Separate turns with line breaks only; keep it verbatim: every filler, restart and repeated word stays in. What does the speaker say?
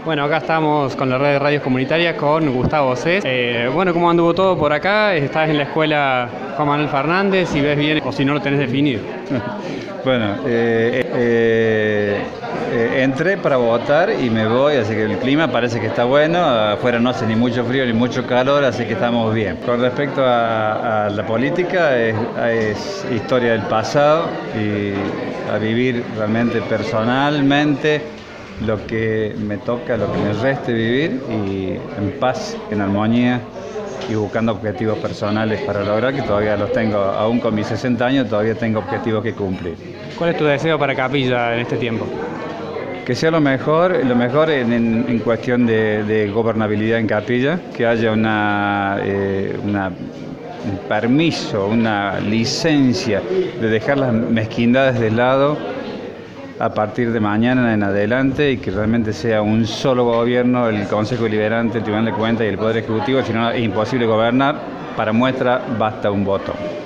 Bueno, acá estamos con la red de radios comunitarias con Gustavo Cés. Eh, bueno, ¿cómo anduvo todo por acá? Estás en la escuela Juan Manuel Fernández, si ves bien o si no lo tenés definido.
Bueno, eh, eh, eh, entré para votar y me voy, así que el clima parece que está bueno, afuera no hace ni mucho frío ni mucho calor, así que estamos bien. Con respecto a, a la política, es, es historia del pasado y a vivir realmente personalmente lo que me toca, lo que me reste vivir y en paz, en armonía y buscando objetivos personales para lograr, que todavía los tengo, aún con mis sesenta años todavía tengo objetivos que cumplir.
¿Cuál es tu deseo para Capilla en este tiempo?
Que sea lo mejor, lo mejor en, en, en cuestión de, de gobernabilidad en Capilla, que haya una, eh, una, un permiso, una licencia de dejar las mezquindades de lado a partir de mañana en adelante y que realmente sea un solo gobierno, el Consejo Deliberante, el Tribunal de Cuentas y el Poder Ejecutivo, si no es imposible gobernar. Para muestra basta un voto.